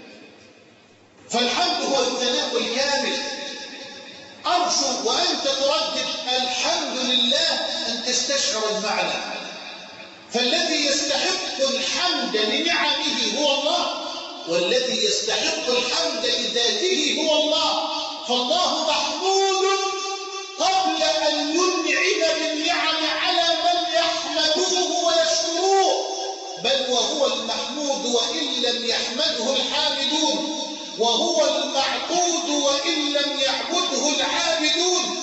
فالحمد هو الثناء الكامل. أرجو وأنت تردد الحمد لله أن تستشعر المعنى. فالذي يستحق الحمد لنعمه هو الله، والذي يستحق الحمد لذاته هو الله. فالله محمود قبل أن ينعم بالنعم على من يحمدوه ويشكروه، بل وهو المحمود وإن لم يحمده الحامدون، وهو المعبود وإن لم يعبده العابدون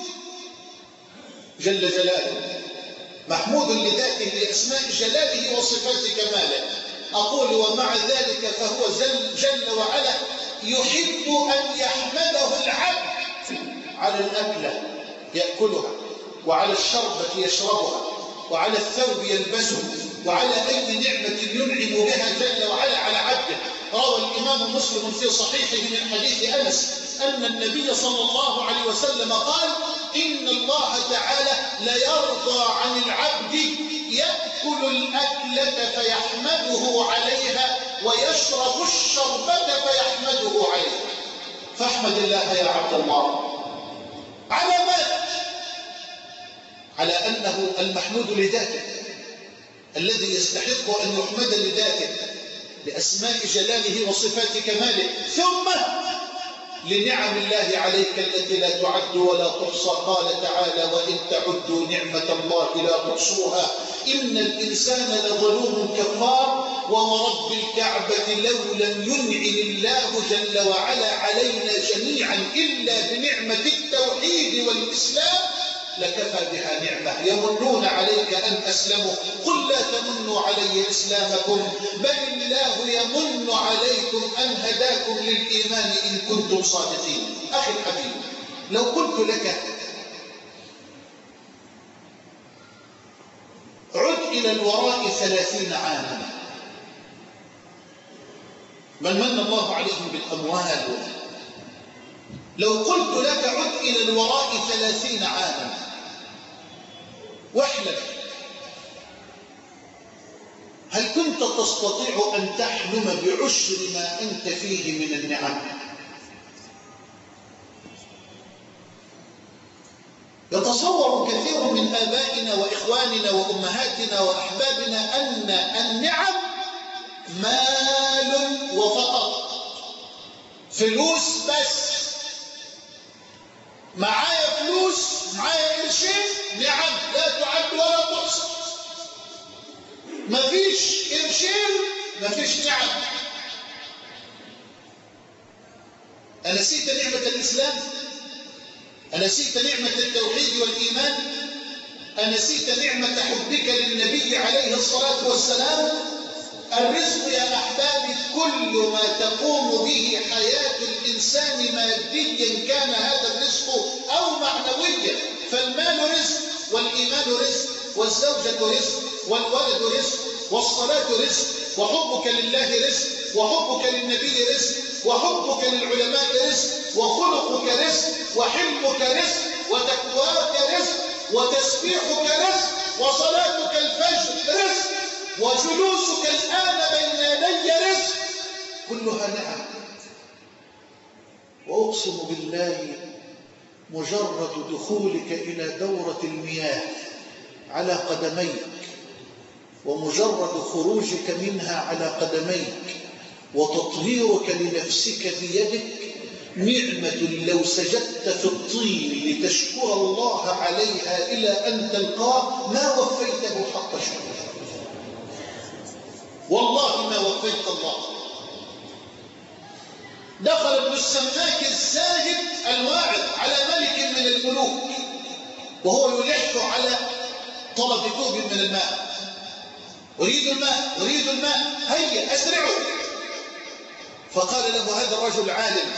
جل جلاله. محمود لذاته لأسماء جلاله وصفات كماله. أقول ومع ذلك فهو جل وعلا يحب أن يحمده العبد على الأكلة يأكلها، وعلى الشربة يشربها، وعلى الثوب يلبسه، وعلى أي نعمة ينعم بها جل وعلا على عبده. روى الإمام مسلم في صحيحه من حديث أنس أن النبي صلى الله عليه وسلم قال: إن الله تعالى ليرضى عن العبد يأكل الأكلة فيحمده عليها ويشرب الشربة فيحمده عليه. فاحمد الله يا عبد الله على ماذا؟ على أنه المحمود لذاته، الذي يستحق أن يحمد لذاته لأسماء جلاله وصفات كماله، ثم لنعم الله عليك التي لا تعد ولا تحصى. قال تعالى: وإن تعدوا نعمة الله لا تحصوها إن الإنسان لظلوم كفار. وورب الكعبة لو لم ينعم الله جل وعلا علينا جميعا إلا بنعمة التوحيد والإسلام لكفى بها نعمة. يمنون عليك أن أسلموا، قل لا تمنوا علي إسلامكم بل الله يمن عليكم أن هداكم للإيمان إن كنتم صادقين. أخي الحبيب، لو قلت لك عد إلى الوراء 30 عاما، من من الله عليهم بالأموال، لو قلت لك عد إلى الوراء 30 عاما واحلم، هل كنت تستطيع أن تحلم بعشر ما أنت فيه من النعم؟ يتصور كثير من آبائنا وإخواننا وأمهاتنا وأحبابنا أن النعم مال وفقط، فلوس بس. معايا فلوس، معايا قرشين، نعم لا تعد ولا تحصى. مفيش قرشين، مفيش نعم. أنسيت نعمة الإسلام؟ أنسيت نعمة التوحيد والإيمان؟ أنسيت نعمة حبك للنبي عليه الصلاة والسلام؟ الرزق يا أحبابي كل ما تقوم به حياة الإنسان ماديا كان هذا الرزق أو معنويا. فالمال رزق، والإيمان رزق، والزوجة رزق، والولد رزق، والصلاة رزق، وحبك لله رزق، وحبك للنبي رزق، وحبك للعلماء رزق، وخلقك رزق، وحلمك رزق، وتقواك رزق، وتسبيحك رزق، وصلاتك الفجر رزق، وجلوسك الآن بين يدي رزق، كلها نعم. وأقسم بالله مجرد دخولك إلى دورة المياه على قدميك ومجرد خروجك منها على قدميك وتطهيرك لنفسك بيدك نعمة لو سجدت في الطين لتشكر الله عليها إلى أن تلقاه ما وفيته حق شكره، والله ما وفيت الله. دخل ابن السماك الزاهد الواعظ على ملك من الملوك وهو يلح على طلب كوب من الماء، أريد الماء أريد الماء، هيا أسرعوا. فقال له هذا الرجل العالم: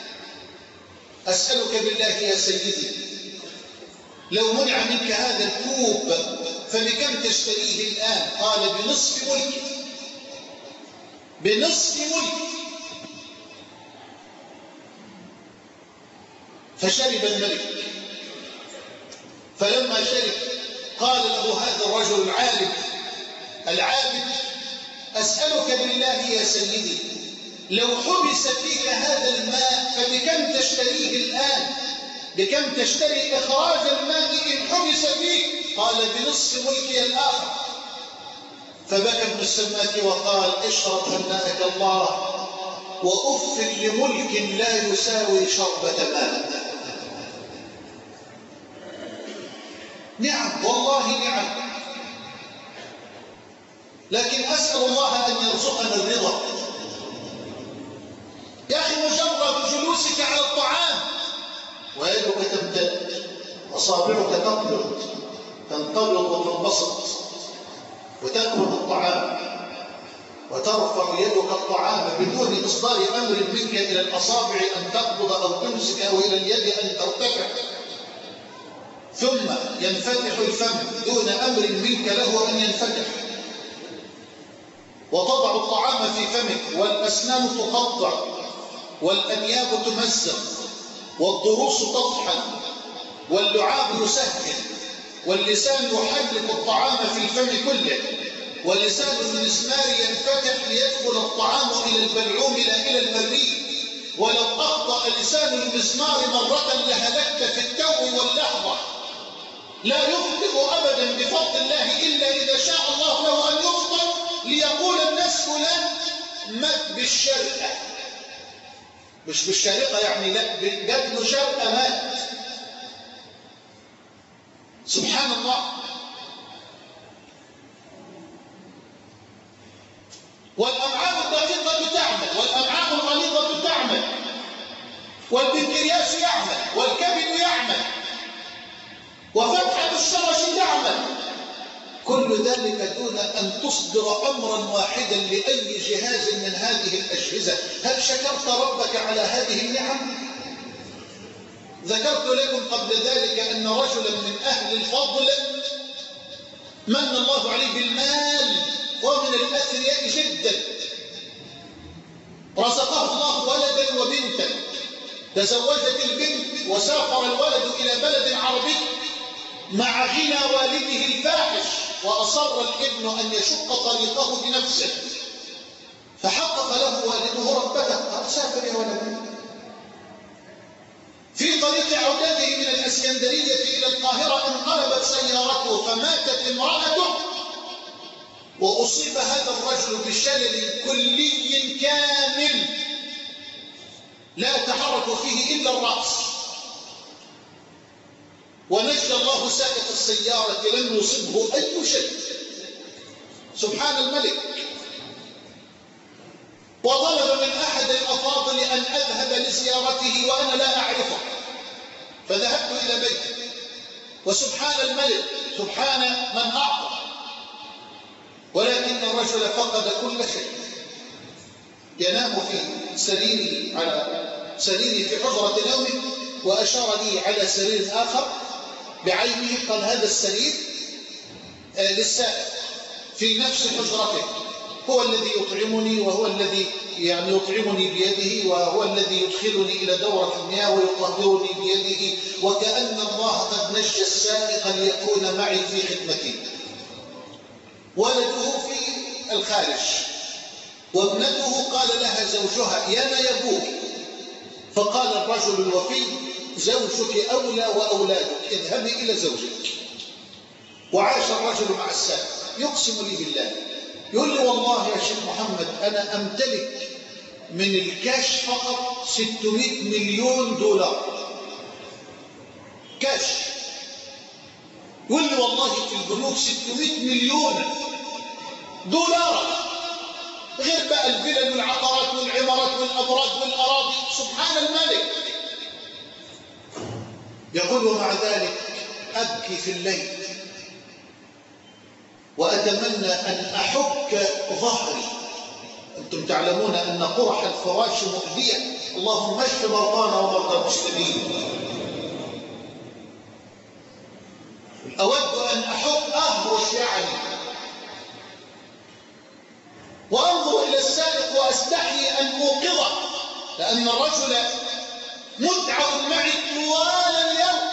أسألك بالله يا سيدي لو منع منك هذا الكوب فبكم تشتريه الآن؟ قال: بنصف ملك، بنصف ملك. فشرب الملك، فلما شرب قال له هذا الرجل العالم العابد: أسألك بالله يا سيدي لو حبس فيك هذا الماء فبكم تشتريه الآن؟ بكم تشتري إخراج الماء إن حبس فيك؟ قال: بنصف ملكي الآخر. فبكى ابن السماك وقال: اشرب هناك الله، وأف لملك لا يساوي شربة ماء. نعم والله نعم، لكن أسأل الله أن يرزقنا الرضا. يا أخي مجرد جلوسك على الطعام ويدك تمتد، أصابعك تقبض تنطلق وتنبسط وتأكل الطعام وترفع يدك الطعام بدون إصدار أمر منك إلى الأصابع أن تقبض أو تمسك أو إلى اليد أن ترتفع، ثم ينفتح الفم دون أمر منك له أن ينفتح، وتضع الطعام في فمك والأسنان تقطع والأنياب تمزق والضروس تطحن واللعاب يسهل واللسان يحلق الطعام في الفم كله ولسان المسمار ينفتح ليدخل الطعام إلى البلعوم لا إلى المريء. ولو أخطأ لسان المسمار مرة لهلكت في التو واللحظة. لا يخطئ أبدا بفضل الله إلا إذا شاء الله له أن يخطئ ليقول الناس فلان مات بالشرقة، مش بالشرقة يعني، لا، جات له شرقة مات. سبحان الله. والأمعاء الدقيقة تعمل، والأمعاء الغليظة تعمل، والبنكرياس يعمل، والكبد يعمل، وفتحة الشرج تعمل، كل ذلك دون أن تصدر أمرا واحدا لأي جهاز من هذه الأجهزة. هل شكرت ربك على هذه النعم؟ ذكرت لكم قبل ذلك أن رجلا من أهل الفضل من الله عليه بالمال ومن الأثرياء جدا، رزقه الله ولدا وبنتا، تزوجت البنت وسافر الولد إلى بلد عربي مع غنى والده الفاحش، وأصر الابن أن يشق طريقه بنفسه، فحقق له والده رغبته، قال سافر يا ولد. في طريق عودته من الإسكندرية إلى القاهرة انقلبت سيارته فماتت امرأته، وأصيب هذا الرجل بشلل كلي كامل لا يتحرك فيه إلا الرأس، ونجى الله سائق السيارة لم يصبه أي شيء. سبحان الملك. وطلب من أحد الأفاضل أن أذهب لزيارته وأنا لا أعرفه، فذهبت إلى بيته، وسبحان الملك، سبحان من أعطى، ولكن الرجل فقد كل شيء. ينام في سريره، على سريره في حجرة نومه، وأشار لي على سرير آخر بعينه، قال هذا السرير للسائق في نفس حجرته، هو الذي يطعمني، وهو الذي يعني يطعمني بيده، وهو الذي يدخلني إلى دورة المياه ويطهرني بيده، وكأن الله قد نجى السائق ليكون معي في خدمتي. ولده في الخارج، وابنته قال لها زوجها يا يبوك، فقال الرجل الوفي زوجك أولى وأولادك، اذهبي إلى زوجك. وعاش الرجل مع السائق يقسم لي بالله، يقول لي والله يا شيخ محمد أنا أمتلك من الكاش فقط 600 مليون دولار كاش. يقول لي والله في البنوك 600 مليون دولار، غير بقى الفلل والعقارات والعمارات والأبراج والأراضي. سبحان الملك. يقول ومع ذلك أبكي في الليل وأتمنى أن أحك ظهري. أنتم تعلمون أن قرح الفراش مؤذية، اللهم اشف مرضانا ومرضى المسلمين. أود أن أحك أهرش يعني، وأنظر إلى السائق وأستحي أن أوقظه، لأن الرجل متعب معي طوال اليوم.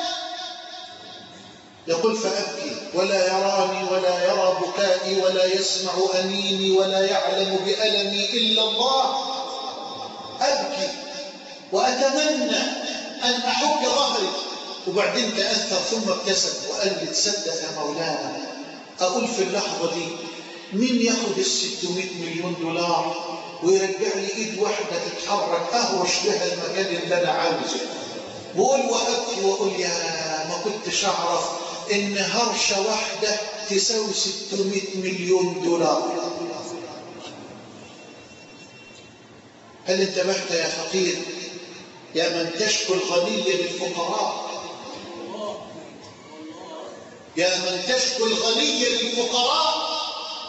يقول فأبكي ولا يراني ولا يرى بكائي ولا يسمع أنيني ولا يعلم بألمي إلا الله. أبكي وأتمنى أن أحك ظهري. وبعدين تأثر ثم ابتسم وقال لي تصدق يا مولانا، أقول في اللحظة دي مين ياخد 600 مليون دولار ويرجع لي إيد واحدة تتحرك أهرش بها المكان اللي أنا عاوزه. بقول وأبكي وأقول يا ما كنتش أعرف إن هرشة واحدة تساوي 600 مليون دولار. هل انتبهت يا فقير يا من تشكو الغني للفقراء؟ يا من تشكو الغني للفقراء،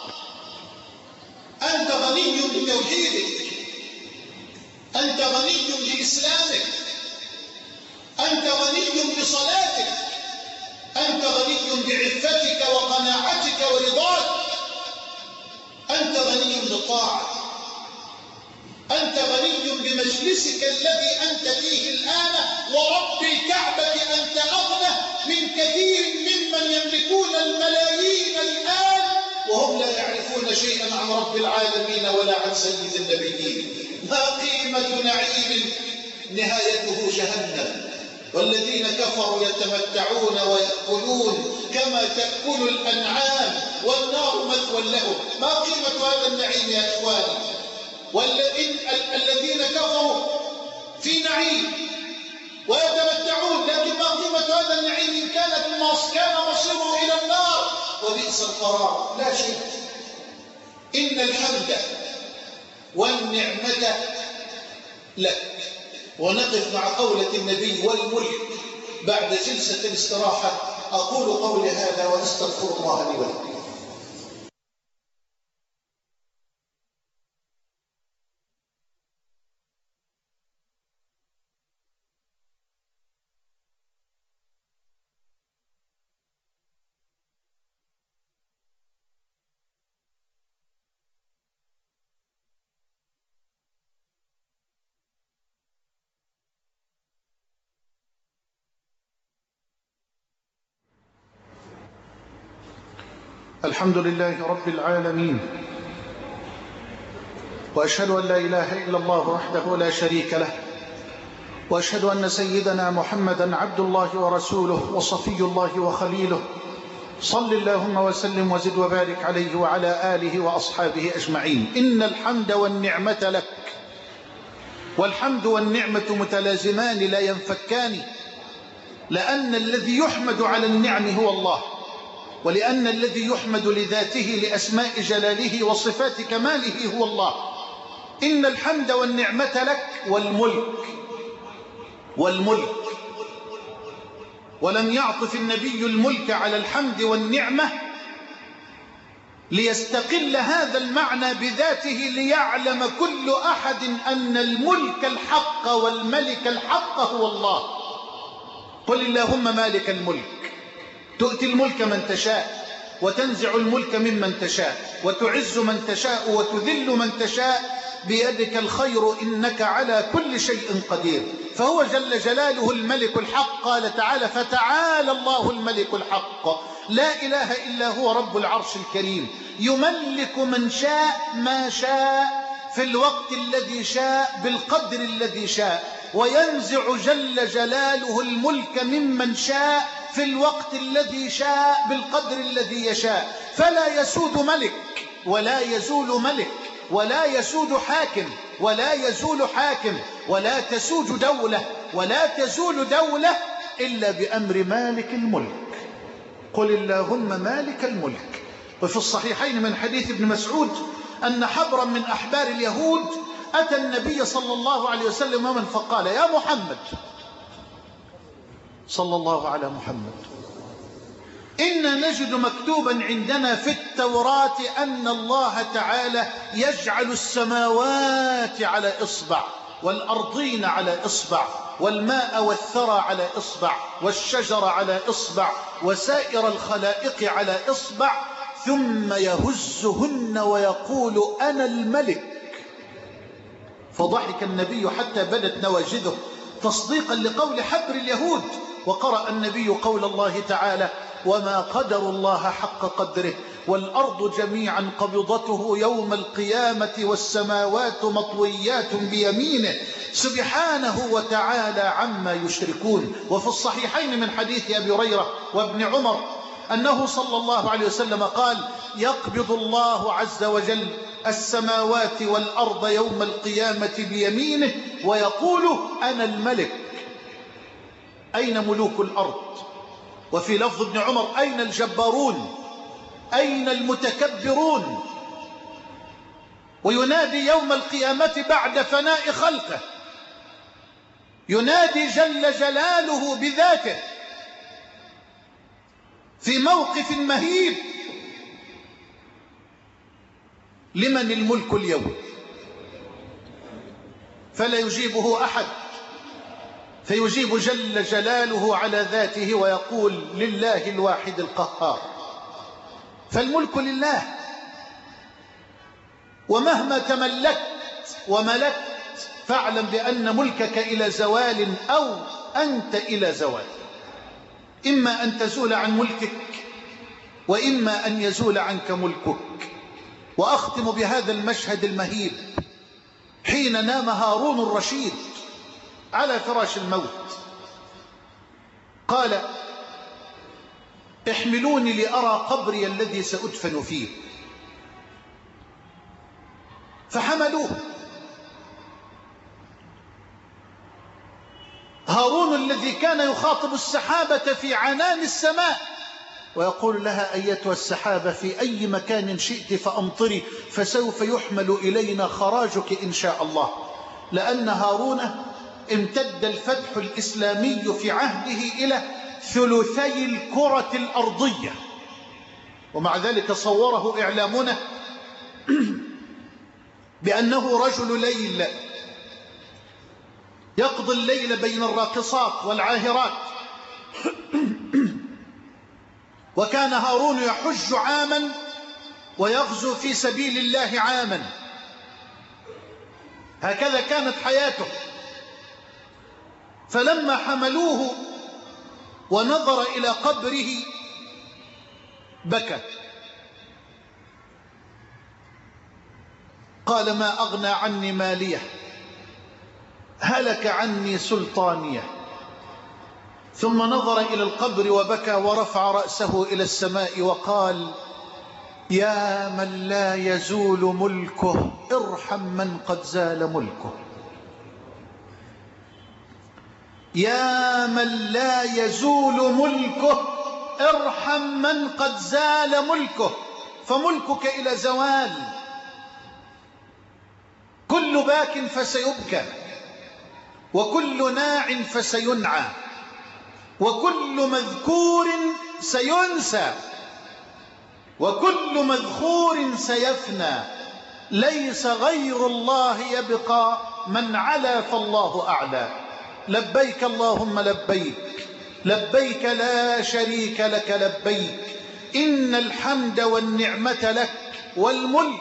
أنت غني بتوحيدك، أنت غني بإسلامك، أنت غني بصلاتك، أنت غني بعفتك وقناعتك ورضاك، أنت غني بالطاعة، أنت غني بمجلسك الذي أنت فيه الآن، ورب الكعبة أنت أغنى من كثير ممن يملكون الملايين الآن وهم لا يعرفون يعرفون شيئا عن رب العالمين ولا عن سيد النبيين. ما قيمة نعيم نهايته جهنم، والذين كفروا يتمتعون ويأكلون كما تأكل الأنعام والنار مثوى لهم. ما قيمة هذا النعيم يا إخواني؟ الذين كفروا في نعيم ويتمتعون، لكن ما قيمة هذا النعيم إن كان مصيره إلى النار وبئس القرار؟ لا شيء. إن الحمد والنعمة لك. ونقف مع قولة النبي والملك بعد جلسة الاستراحة. أقول قولي هذا وأستغفر الله لي ولكم. الحمد لله رب العالمين، وأشهد أن لا إله إلا الله وحده لا شريك له، وأشهد أن سيدنا محمدا عبد الله ورسوله وصفي الله وخليله. صل اللهم وسلم وزد وبارك عليه وعلى آله وأصحابه أجمعين. إن الحمد والنعمة لك. والحمد والنعمة متلازمان لا ينفكان، لأن الذي يحمد على النعم هو الله، ولأن الذي يحمد لذاته لأسماء جلاله وصفات كماله هو الله. إن الحمد والنعمة لك والملك. ولم يعطف النبي الملك على الحمد والنعمة ليستقل هذا المعنى بذاته، ليعلم كل أحد أن الملك الحق والملك الحق هو الله. قل اللهم مالك الملك تؤتي الملك من تشاء وتنزع الملك ممن تشاء وتعز من تشاء وتذل من تشاء بيدك الخير إنك على كل شيء قدير. فهو جل جلاله الملك الحق. قال تعالى: فتعالى الله الملك الحق لا إله إلا هو رب العرش الكريم. يملك من شاء ما شاء في الوقت الذي شاء بالقدر الذي شاء، وينزع جل جلاله الملك ممن شاء في الوقت الذي شاء بالقدر الذي يشاء. فلا يسود ملك ولا يزول ملك ولا يسود حاكم ولا يزول حاكم ولا تسود دولة ولا تزول دولة إلا بأمر مالك الملك. قل اللهم مالك الملك. وفي الصحيحين من حديث ابن مسعود أن حبرا من أحبار اليهود أتى النبي صلى الله عليه وسلم ومن فقال: يا محمد، صلى الله على محمد، إنا نجد مكتوبا عندنا في التوراة أن الله تعالى يجعل السماوات على إصبع، والأرضين على إصبع، والماء والثرى على إصبع، والشجر على إصبع، وسائر الخلائق على إصبع، ثم يهزهن ويقول: أنا الملك. فضحك النبي حتى بدت نواجذه تصديقا لقول حبر اليهود. وقرأ النبي قول الله تعالى: وما قدر الله حق قدره والأرض جميعا قبضته يوم القيامة والسماوات مطويات بيمينه سبحانه وتعالى عما يشركون. وفي الصحيحين من حديث أبي هريرة وابن عمر أنه صلى الله عليه وسلم قال: يقبض الله عز وجل السماوات والأرض يوم القيامة بيمينه ويقول: أنا الملك. أين ملوك الأرض؟ وفي لفظ ابن عمر: أين الجبارون؟ أين المتكبرون؟ وينادي يوم القيامة بعد فناء خلقه، ينادي جل جلاله بذاته في موقف مهيب: لمن الملك اليوم؟ فلا يجيبه أحد، فيجيب جل جلاله على ذاته ويقول: لله الواحد القهار. فالملك لله، ومهما تملكت وملكت فاعلم بأن ملكك إلى زوال أو أنت إلى زوال. إما أن تزول عن ملكك وإما أن يزول عنك ملكك. وأختم بهذا المشهد المهيب حين نام هارون الرشيد على فراش الموت. قال: احملوني لأرى قبري الذي سأدفن فيه. فحملوه. هارون الذي كان يخاطب السحابة في عنان السماء ويقول لها: أيتها السحابة في أي مكان شئت فأمطري فسوف يحمل إلينا خراجك إن شاء الله. لأن هارون امتد الفتح الإسلامي في عهده إلى ثلثي الكرة الأرضية، ومع ذلك صوره إعلامنا بأنه رجل ليل يقضي الليل بين الراقصات والعاهرات. وكان هارون يحج عاما ويغزو في سبيل الله عاما. هكذا كانت حياته. فلما حملوه ونظر إلى قبره بكى. قال: ما أغنى عني مالية، هلك عني سلطانية. ثم نظر إلى القبر وبكى ورفع رأسه إلى السماء وقال: يا من لا يزول ملكه ارحم من قد زال ملكه. يا من لا يزول ملكه ارحم من قد زال ملكه، فملكك إلى زوال. كل باك فسيبكى، وكل ناع فسينعى، وكل مذكور سينسى، وكل مذخور سيفنى. ليس غير الله يبقى، من علا فالله أعلى. لبيك اللهم لبيك، لبيك لا شريك لك لبيك، إن الحمد والنعمة لك والملك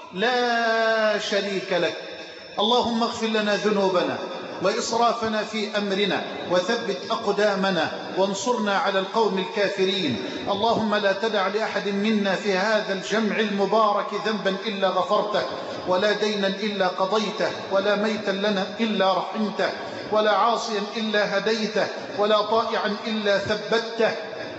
لا شريك لك. اللهم اغفر لنا ذنوبنا وإسرافنا في أمرنا وثبت أقدامنا وانصرنا على القوم الكافرين. اللهم لا تدع لأحد منا في هذا الجمع المبارك ذنبا إلا غفرته، ولا دينا إلا قضيته، ولا ميتا لنا إلا رحمته، ولا عاصيا إلا هديته، ولا طائعا إلا ثبته،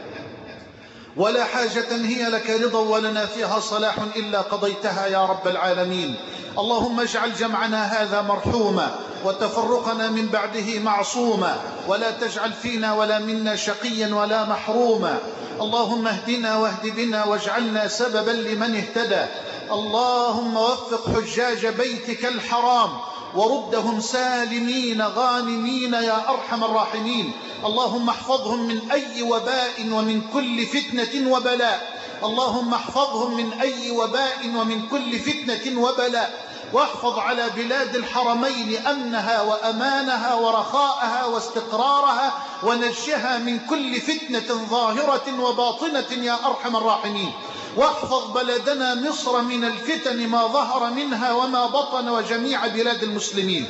ولا حاجة هي لك رضا ولنا فيها صلاح إلا قضيتها يا رب العالمين. اللهم اجعل جمعنا هذا مرحوما وتفرقنا من بعده معصوما، ولا تجعل فينا ولا منا شقيا ولا محروما. اللهم اهدنا واهد بنا واجعلنا سببا لمن اهتدى. اللهم وفق حجاج بيتك الحرام وردهم سالمين غانمين يا أرحم الراحمين. اللهم احفظهم من أي وباء ومن كل فتنة وبلاء. اللهم احفظهم من أي وباء ومن كل فتنة وبلاء. واحفظ على بلاد الحرمين أمنها وأمانها ورخاءها واستقرارها، ونجها من كل فتنة ظاهرة وباطنة يا أرحم الراحمين. واحفظ بلدنا مصر من الفتن ما ظهر منها وما بطن وجميع بلاد المسلمين.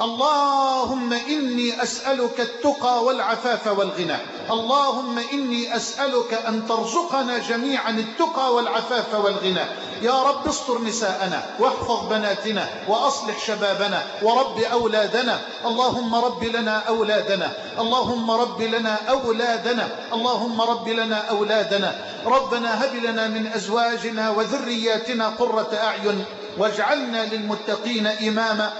اللهم إني أسألك التقى والعفاف والغنى. اللهم إني أسألك أن ترزقنا جميعا التقى والعفاف والغنى. يا رب استر نساءنا واحفظ بناتنا وأصلح شبابنا ورب أولادنا. اللهم رب لنا أولادنا، اللهم رب لنا أولادنا، اللهم رب لنا أولادنا. ربنا هب لنا من أزواجنا وذرياتنا قرة أعين واجعلنا للمتقين إماما.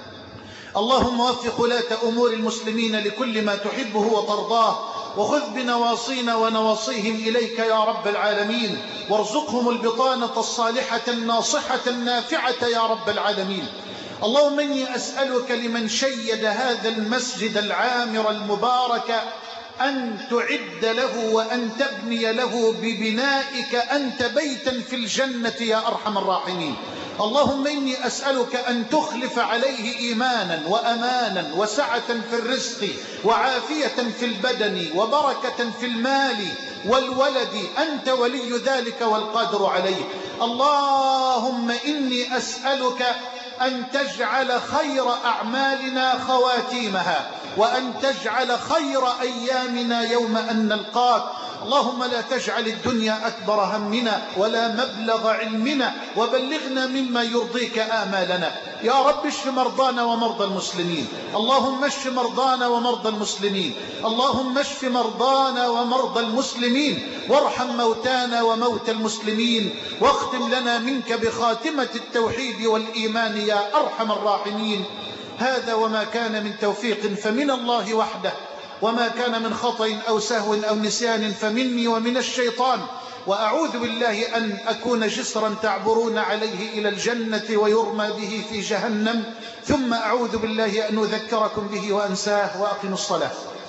اللهم وفق ولاة أمور المسلمين لكل ما تحبه وترضاه، وخذ بنواصينا ونواصيهم إليك يا رب العالمين، وارزقهم البطانة الصالحة الناصحة النافعة يا رب العالمين. اللهم إني أسألك لمن شيد هذا المسجد العامر المبارك أن تعد له وأن تبني له ببنائك أنت بيتا في الجنة يا أرحم الراحمين. اللهم إني أسألك أن تخلف عليه إيمانا وأمانا وسعة في الرزق وعافية في البدن وبركة في المال والولد، أنت ولي ذلك والقادر عليه. اللهم إني أسألك أن تجعل خير أعمالنا خواتيمها، وأن تجعل خير أيامنا يوم أن نلقاك. اللهم لا تجعل الدنيا أكبر همنا ولا مبلغ علمنا، وبلغنا مما يرضيك آمالنا. يا رب اشف مرضانا ومرضى المسلمين، اللهم اشف مرضانا ومرضى المسلمين، اللهم اشف مرضانا ومرضى المسلمين، وارحم موتانا وموتى المسلمين، واختم لنا منك بخاتمة التوحيد والإيمان يا أرحم الراحمين. هذا وما كان من توفيق فمن الله وحده، وما كان من خطأ أو سهو أو نسيان فمني ومن الشيطان، وأعوذ بالله أن أكون جسرا تعبرون عليه إلى الجنة ويرمى به في جهنم، ثم أعوذ بالله أن أذكركم به وأنساه. وأقم الصلاة.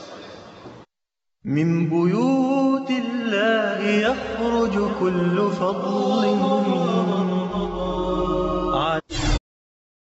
من بيوت الله يخرج كل فضل